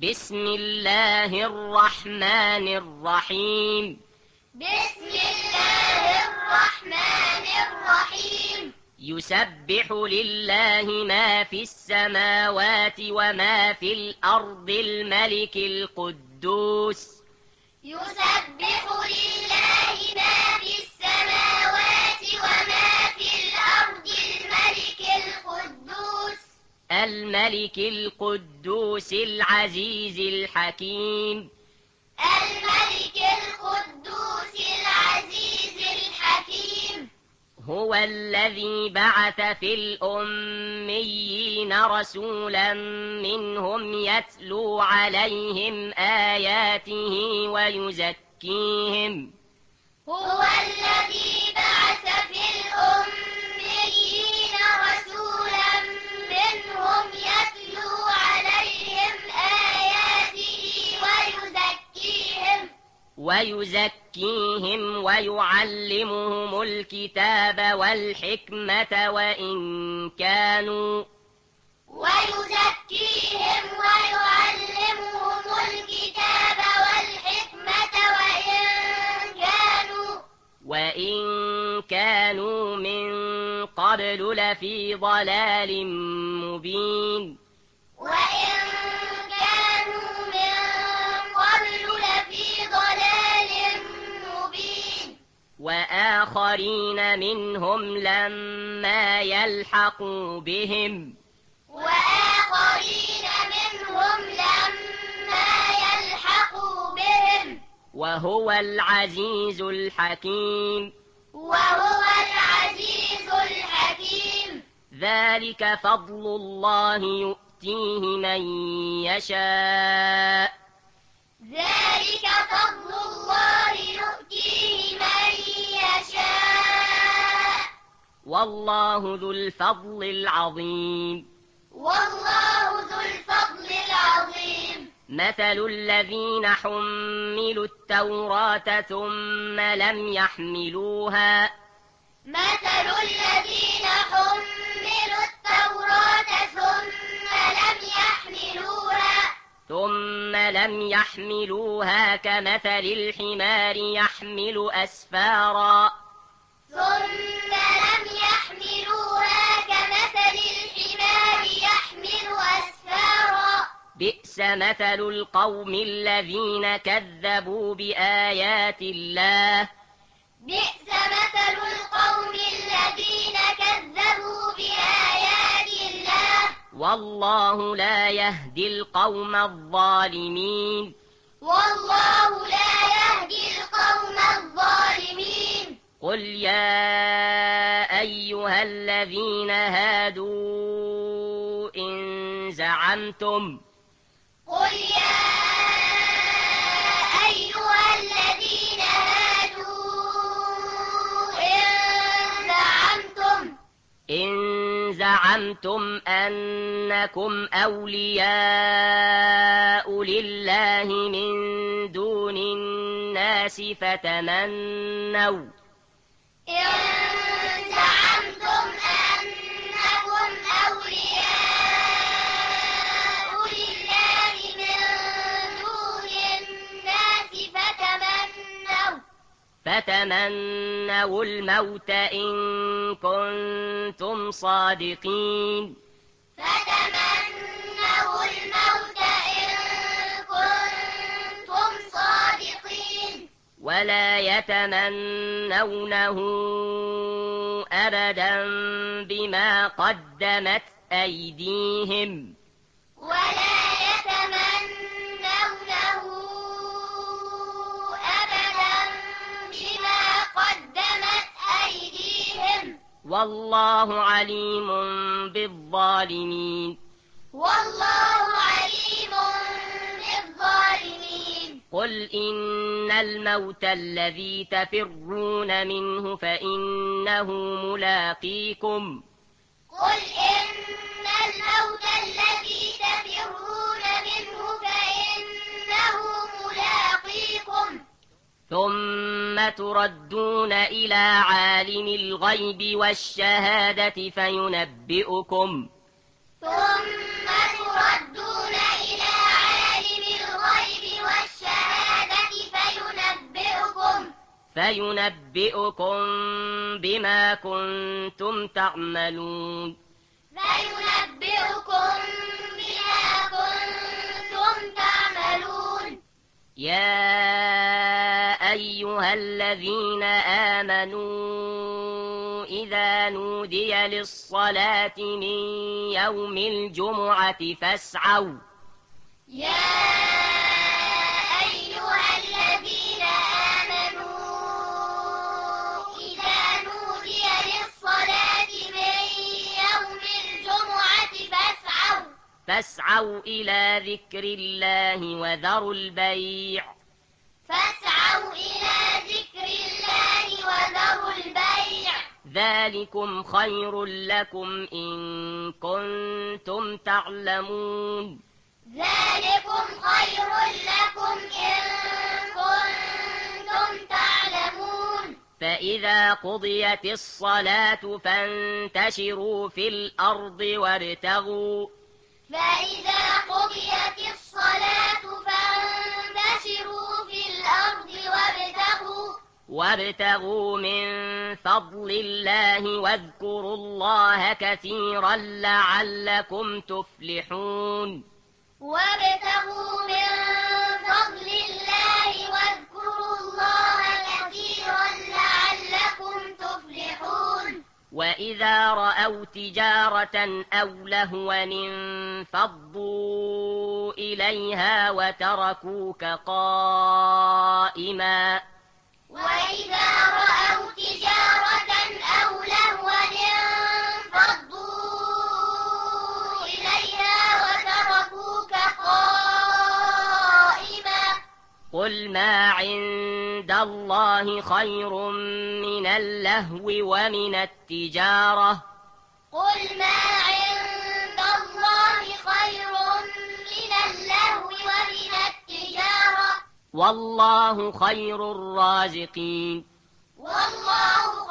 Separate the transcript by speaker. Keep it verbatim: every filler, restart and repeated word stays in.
Speaker 1: بسم الله الرحمن الرحيم
Speaker 2: بسم الله الرحمن الرحيم
Speaker 1: يسبح لله ما في السماوات وما في الأرض الملك القدوس
Speaker 2: يسبح لله ما في السماوات وما في الأرض الملك القدوس
Speaker 1: الملك القدوس العزيز الحكيم
Speaker 2: الملك القدوس العزيز الحكيم
Speaker 1: هو الذي بعث في الأميين رسولا منهم يتلو عليهم آياته ويزكيهم
Speaker 2: هو الذي بعث في الأميين رسولا منهم يتلو عليهم آياته ويزكيهم
Speaker 1: ويزكيهم ويعلمهم الكتاب والحكمة وإن كانوا
Speaker 2: ويزكيهم ويعلمهم الكتاب والحكمة وإن كانوا
Speaker 1: وإن كانوا من قبل لفي ضلال مبين
Speaker 2: وإن كانوا من قبل لفي ضلال مبين
Speaker 1: وآخرين منهم لما يلحقوا بهم
Speaker 2: وآخرين منهم لما يلحقوا بهم
Speaker 1: وهو العزيز الحكيم
Speaker 2: وهو العزيز الحكيم
Speaker 1: ذلك فضل الله يؤتيه من يشاء
Speaker 2: ذلك فضل الله يؤتيه من يشاء
Speaker 1: والله ذو الفضل العظيم
Speaker 2: والله ذو الفضل العظيم
Speaker 1: مثل الذين حملوا التوراة ثم لم يحملوها
Speaker 2: مثل الذين حملوا التوراة ثم لم يحملوها
Speaker 1: ثم لم يحملوها كمثل الحمار يحمل أسفارا
Speaker 2: ثم لم يحملوها كمثل الحمار يحمل أسفارا
Speaker 1: بئس مثل القوم الذين كذبوا بآيات الله
Speaker 2: بئس مثل القوم الذين كذبوا بآيات الله
Speaker 1: والله لا يهدي القوم الظالمين
Speaker 2: والله لا يهدي القوم الظالمين
Speaker 1: قل يا أيها الذين هادوا إن زعمتم
Speaker 2: قل يا أيها الذين هادوا إن زعمتم
Speaker 1: إن زعمتم أنكم أولياء لله من دون الناس فتمنوا
Speaker 2: إن زعمتم أنكم أولياء لله من دون الناس فتمنوا
Speaker 1: فتمنوا الموت إن كنتم صادقين
Speaker 2: فتمنوا الموت إن كنتم صادقين
Speaker 1: ولا يتمنونه أبدا بما قدمت أيديهم
Speaker 2: ولا يتمنونه أبدا بما قدمت أيديهم
Speaker 1: والله عليم بالظالمين
Speaker 2: والله عليم بالظالمين
Speaker 1: قل إن الموت الذي تفرون منه فإنه ملاقيكم
Speaker 2: قل إن الموت الذي تفرون منه فإنه ملاقيكم
Speaker 1: ثم تردون إلى عالم الغيب والشهادة فينبئكم
Speaker 2: ثم تردون إلى عالم
Speaker 1: فينبئكم بما كنتم تعملون
Speaker 2: فينبئكم بما كنتم تعملون
Speaker 1: يا أيها الذين آمنوا إذا نودي للصلاة من يوم الجمعة فاسعوا
Speaker 2: يا أيها الذين آمنوا إذا نودي للصلاة من يوم الجمعة فاسعوا
Speaker 1: فاسعوا إلى ذكر الله وذروا البيع
Speaker 2: فاسعوا إلى ذكر الله وذروا البيع
Speaker 1: ذلكم خير لكم إن كنتم تعلمون
Speaker 2: ذلكم خير لكم إن كنتم تعلمون
Speaker 1: فإذا قضيت الصلاة فانتشروا في الأرض وابتغوا
Speaker 2: فإذا قضيت الصلاة فانتشروا في الأرض وابتغوا
Speaker 1: وابتغوا من فضل الله واذكروا الله كثيرا لعلكم تفلحون
Speaker 2: وابتغوا من فضل الله واذكروا الله كثيرا لعلكم تفلحون
Speaker 1: وإذا رأوا تجارة أو لهوا انفضوا إليها وتركوك قائما
Speaker 2: وإذا رأوا تجارة أو لهوا انفضوا إليها وتركوك قائما
Speaker 1: قل ما عند الله خير من اللهو ومن التجارة
Speaker 2: قل ما عند الله خير من اللهو ومن التجارة
Speaker 1: والله خير الرازقين
Speaker 2: والله